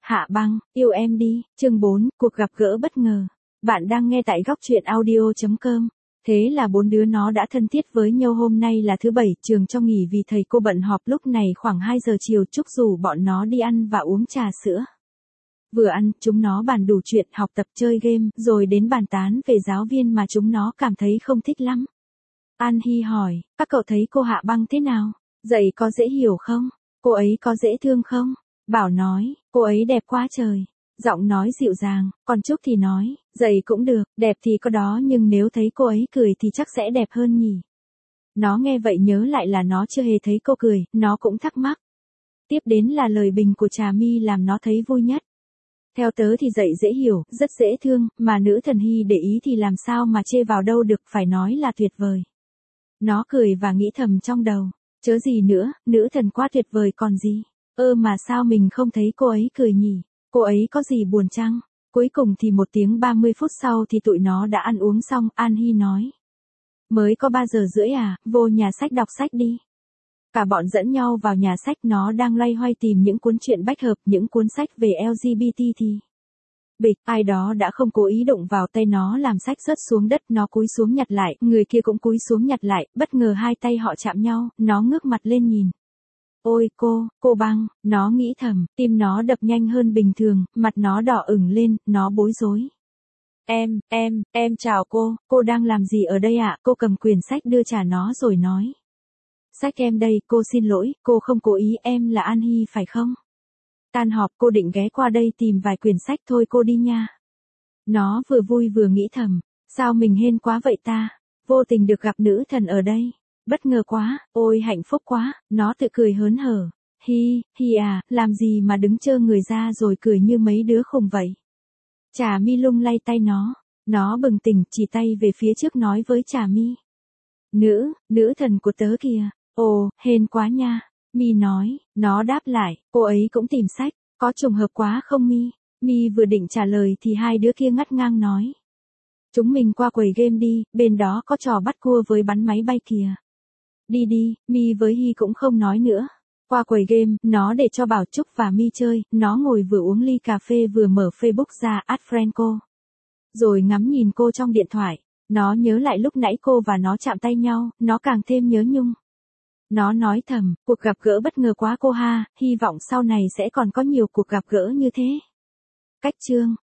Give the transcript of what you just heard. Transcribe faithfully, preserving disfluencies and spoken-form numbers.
Hạ băng, yêu em đi, chương bốn, cuộc gặp gỡ bất ngờ. Bạn đang nghe tại góc truyện audio chấm com. Thế là bốn đứa nó đã thân thiết với nhau. Hôm nay là thứ bảy, trường cho nghỉ vì thầy cô bận họp. Lúc này khoảng hai giờ chiều, Trúc rủ bọn nó đi ăn và uống trà sữa. Vừa ăn, chúng nó bàn đủ chuyện, học tập, chơi game, rồi đến bàn tán về giáo viên mà chúng nó cảm thấy không thích lắm. An Hi hỏi, các cậu thấy cô Hạ băng thế nào? Dạy có dễ hiểu không? Cô ấy có dễ thương không? Bảo nói, cô ấy đẹp quá trời. Giọng nói dịu dàng, còn Trúc thì nói, dạy cũng được, đẹp thì có đó nhưng nếu thấy cô ấy cười thì chắc sẽ đẹp hơn nhỉ. Nó nghe vậy nhớ lại là nó chưa hề thấy cô cười, nó cũng thắc mắc. Tiếp đến là lời bình của Trà My làm nó thấy vui nhất. Theo tớ thì dạy dễ hiểu, rất dễ thương, mà nữ thần Hi để ý thì làm sao mà chê vào đâu được, phải nói là tuyệt vời. Nó cười và nghĩ thầm trong đầu, chớ gì nữa, nữ thần quá tuyệt vời còn gì. Ơ mà sao mình không thấy cô ấy cười nhỉ? Cô ấy có gì buồn chăng? Cuối cùng thì một tiếng ba mươi phút sau thì tụi nó đã ăn uống xong. An Hi nói. Mới có ba giờ rưỡi à, vô nhà sách đọc sách đi. Cả bọn dẫn nhau vào nhà sách. Nó đang loay hoay tìm những cuốn truyện bách hợp, những cuốn sách về L G B T thì bịch, ai đó đã không cố ý đụng vào tay nó làm sách rớt xuống đất. Nó cúi xuống nhặt lại, người kia cũng cúi xuống nhặt lại, bất ngờ hai tay họ chạm nhau. Nó ngước mặt lên nhìn. Ôi cô, cô băng, nó nghĩ thầm, tim nó đập nhanh hơn bình thường, mặt nó đỏ ửng lên, nó bối rối. Em, em, em chào cô, cô đang làm gì ở đây ạ? Cô cầm quyển sách đưa trả nó rồi nói. Sách em đây, cô xin lỗi, cô không cố ý, em là An Hi phải không? Tan họp cô định ghé qua đây tìm vài quyển sách thôi, cô đi nha. Nó vừa vui vừa nghĩ thầm, sao mình hên quá vậy ta, vô tình được gặp nữ thần ở đây. Bất ngờ quá, ôi hạnh phúc quá, nó tự cười hớn hở. Hi, hi à, làm gì mà đứng trơ người ra rồi cười như mấy đứa khùng vậy. Trà My lung lay tay nó, nó bừng tỉnh chỉ tay về phía trước nói với Trà My. Nữ, nữ thần của tớ kìa, ồ, hên quá nha. My nói, nó đáp lại, cô ấy cũng tìm sách, có trùng hợp quá không My? My vừa định trả lời thì hai đứa kia ngắt ngang nói. Chúng mình qua quầy game đi, bên đó có trò bắt cua với bắn máy bay kìa. Đi đi, My với Hi cũng không nói nữa. Qua quầy game, nó để cho Bảo Trúc và My chơi, nó ngồi vừa uống ly cà phê vừa mở Facebook ra add friend cô. Rồi ngắm nhìn cô trong điện thoại, nó nhớ lại lúc nãy cô và nó chạm tay nhau, nó càng thêm nhớ nhung. Nó nói thầm, cuộc gặp gỡ bất ngờ quá cô ha, hy vọng sau này sẽ còn có nhiều cuộc gặp gỡ như thế. Cách chương